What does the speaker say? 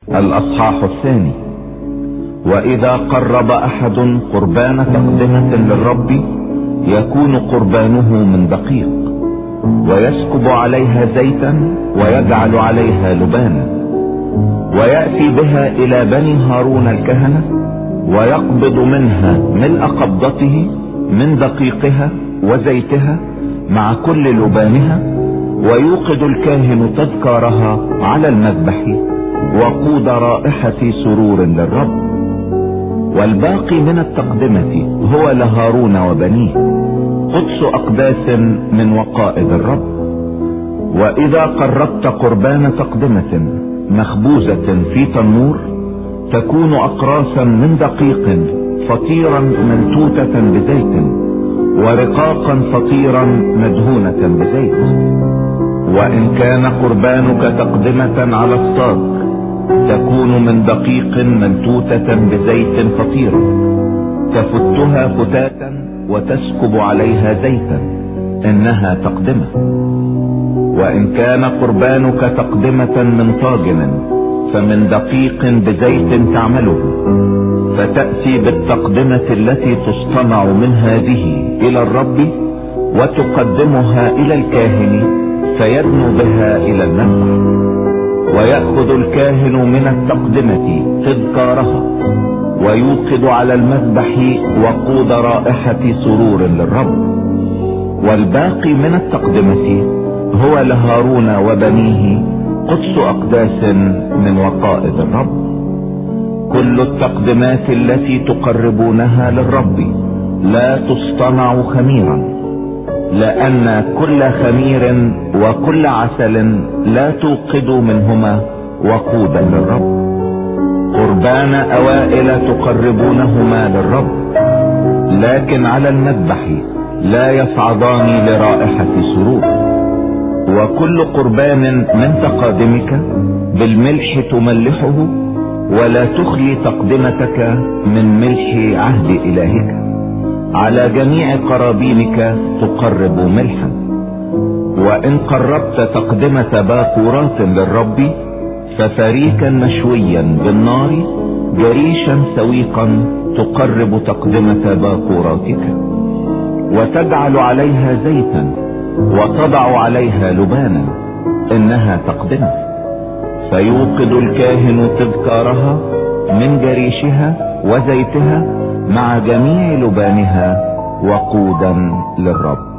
الأصحاح الثاني. وإذا قرب أحد قربان تقدمة للرب يكون قربانه من دقيق، ويسكب عليها زيتا ويجعل عليها لبانا، ويأتي بها إلى بني هارون الكهنة، ويقبض منها ملء قبضته من دقيقها وزيتها مع كل لبانها، ويوقد الكاهن تذكارها على المذبح وقود رائحة سرور للرب. والباقي من التقدمة هو لهارون وبنيه، قدس أقداس من وقائد الرب. وإذا قربت قربان تقدمة مخبوزة في تنور تكون أقراصا من دقيق فطيرا منتوتة بزيت، ورقاقا فطيرا مدهونة بزيت. وإن كان قربانك تقدمة على الصاج تكون من دقيق منتوتة بزيت فطيرا، تفتها فتاتا وتسكب عليها زيتا، إنها تقدمة. وإن كان قربانك تقدمة من طاجن فمن دقيق بزيت تعمله، فتأتي بالتقدمة التي تصطنع من هذه إلى الرب وتقدمها إلى الكاهن فيدنو بها إلى المذبح. ويأخذ الكاهن من التقدمة تذكارها ويوقد على المذبح وقود رائحة سرور للرب. والباقي من التقدمة هو لهارون وبنيه، قدس أقداس من وقائد الرب. كل التقدمات التي تقربونها للرب لا تصطنع خميرا، لأن كل خمير وكل عسل لا توقد منهما وقودا للرب. قربان أوائل تقربونهما للرب، لكن على المذبح لا يصعدان لرائحة سرور. وكل قربان من تقادمك بالملح تملحه، ولا تخلي تقدمتك من ملح عهد إلهك. على جميع قرابينك تقرب ملحا. وإن قربت تقدمة باكورات للرب ففريكا مشويا بالنار جريشا سويقا تقرب تقدمة باكوراتك، وتجعل عليها زيتا وتضع عليها لبانا، إنها تقدمة. فيوقد الكاهن تذكارها من جريشها وزيتها مع جميع لبانها وقودا للرب.